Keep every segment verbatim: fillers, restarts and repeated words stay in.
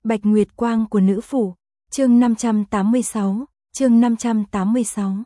Bạch Nguyệt Quang của nữ phủ, chương năm trăm tám mươi sáu, chương năm trăm tám mươi sáu.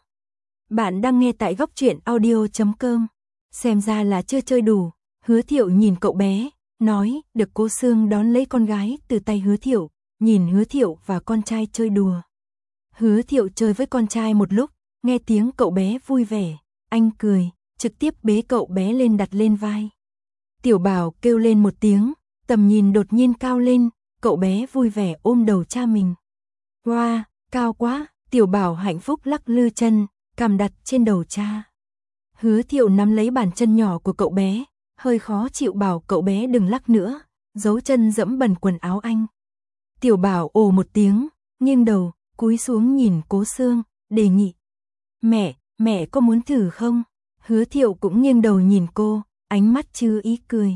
Bạn đang nghe tại góc truyện audio chấm com. Xem ra là chưa chơi đủ, Hứa Thiệu nhìn cậu bé, nói, được Cố Sương đón lấy con gái từ tay Hứa Thiệu, nhìn Hứa Thiệu và con trai chơi đùa. Hứa Thiệu chơi với con trai một lúc, nghe tiếng cậu bé vui vẻ, anh cười, trực tiếp bế cậu bé lên đặt lên vai. Tiểu Bảo kêu lên một tiếng, tầm nhìn đột nhiên cao lên, cậu bé vui vẻ ôm đầu cha mình. Wow, cao quá, Tiểu Bảo hạnh phúc lắc lư chân, cằm đặt trên đầu cha. Hứa Thiệu nắm lấy bàn chân nhỏ của cậu bé, hơi khó chịu bảo cậu bé đừng lắc nữa, giấu chân dẫm bẩn quần áo anh. Tiểu Bảo ồ một tiếng, nghiêng đầu, cúi xuống nhìn Cố Sương, đề nghị. Mẹ, mẹ có muốn thử không? Hứa Thiệu cũng nghiêng đầu nhìn cô, ánh mắt chứa ý cười.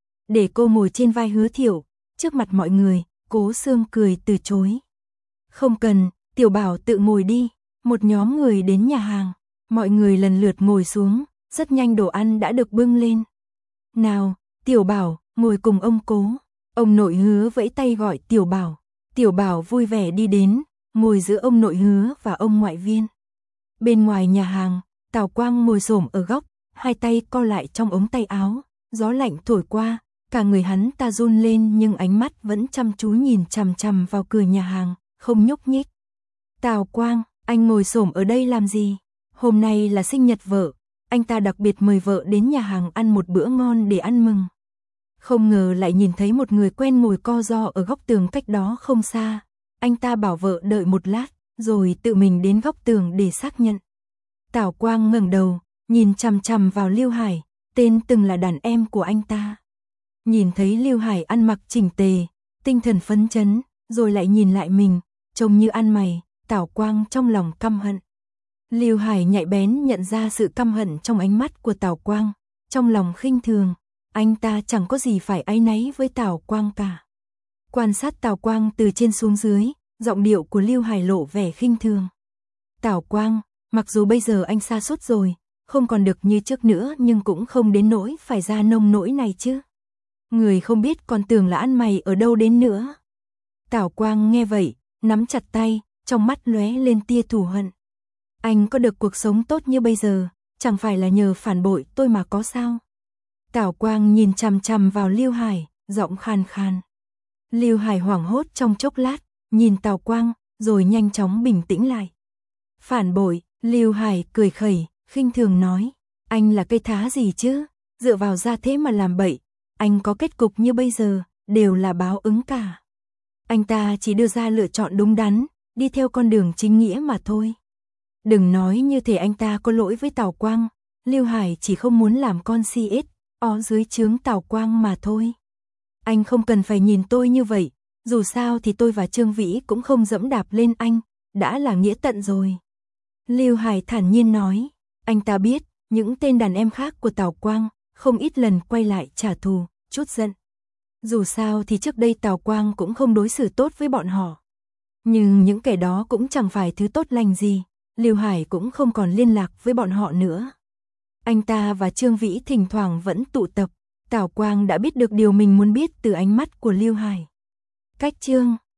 Để cô ngồi trên vai Hứa Thiệu, trước mặt mọi người, Cố Sương cười từ chối. Không cần, Tiểu Bảo tự ngồi đi. Một nhóm người đến nhà hàng, mọi người lần lượt ngồi xuống, rất nhanh đồ ăn đã được bưng lên. Nào, Tiểu Bảo, ngồi cùng ông Cố. Ông nội Hứa vẫy tay gọi Tiểu Bảo. Tiểu Bảo vui vẻ đi đến, ngồi giữa ông nội Hứa và ông ngoại Viên. Bên ngoài nhà hàng, Tào Quang ngồi xổm ở góc, hai tay co lại trong ống tay áo, gió lạnh thổi qua, cả người hắn ta run lên nhưng ánh mắt vẫn chăm chú nhìn chằm chằm vào cửa nhà hàng, không nhúc nhích. Tào Quang, anh ngồi xổm ở đây làm gì? Hôm nay là sinh nhật vợ, anh ta đặc biệt mời vợ đến nhà hàng ăn một bữa ngon để ăn mừng. Không ngờ lại nhìn thấy một người quen ngồi co ro ở góc tường cách đó không xa. Anh ta bảo vợ đợi một lát, rồi tự mình đến góc tường để xác nhận. Tào Quang ngẩng đầu, nhìn chằm chằm vào Lưu Hải, tên từng là đàn em của anh ta. Nhìn thấy Lưu Hải ăn mặc chỉnh tề, tinh thần phấn chấn, rồi lại nhìn lại mình, trông như ăn mày, Tào Quang trong lòng căm hận. Lưu Hải nhạy bén nhận ra sự căm hận trong ánh mắt của Tào Quang, trong lòng khinh thường, anh ta chẳng có gì phải áy náy với Tào Quang cả. Quan sát Tào Quang từ trên xuống dưới, giọng điệu của Lưu Hải lộ vẻ khinh thường. Tào Quang, mặc dù bây giờ anh sa sút rồi, không còn được như trước nữa nhưng cũng không đến nỗi phải ra nông nỗi này chứ. Người không biết còn tưởng là ăn mày ở đâu đến nữa. Tào Quang nghe vậy, nắm chặt tay, trong mắt lóe lên tia thù hận. Anh có được cuộc sống tốt như bây giờ, chẳng phải là nhờ phản bội tôi mà có sao? Tào Quang nhìn chằm chằm vào Lưu Hải, giọng khan khan. Lưu Hải hoảng hốt trong chốc lát, nhìn Tào Quang, rồi nhanh chóng bình tĩnh lại. Phản bội, Lưu Hải cười khẩy, khinh thường nói, anh là cây thá gì chứ, dựa vào gia thế mà làm bậy, anh có kết cục như bây giờ, đều là báo ứng cả. Anh ta chỉ đưa ra lựa chọn đúng đắn, đi theo con đường chính nghĩa mà thôi. Đừng nói như thể anh ta có lỗi với Tào Quang, Lưu Hải chỉ không muốn làm con xê ét ó dưới trướng Tào Quang mà thôi. Anh không cần phải nhìn tôi như vậy, dù sao thì tôi và Trương Vĩ cũng không dẫm đạp lên anh, đã là nghĩa tận rồi. Lưu Hải thản nhiên nói, anh ta biết, những tên đàn em khác của Tào Quang, không ít lần quay lại trả thù, chút giận. Dù sao thì trước đây Tào Quang cũng không đối xử tốt với bọn họ. Nhưng những kẻ đó cũng chẳng phải thứ tốt lành gì, Lưu Hải cũng không còn liên lạc với bọn họ nữa. Anh ta và Trương Vĩ thỉnh thoảng vẫn tụ tập, Tào Quang đã biết được điều mình muốn biết từ ánh mắt của Lưu Hải. Cách chương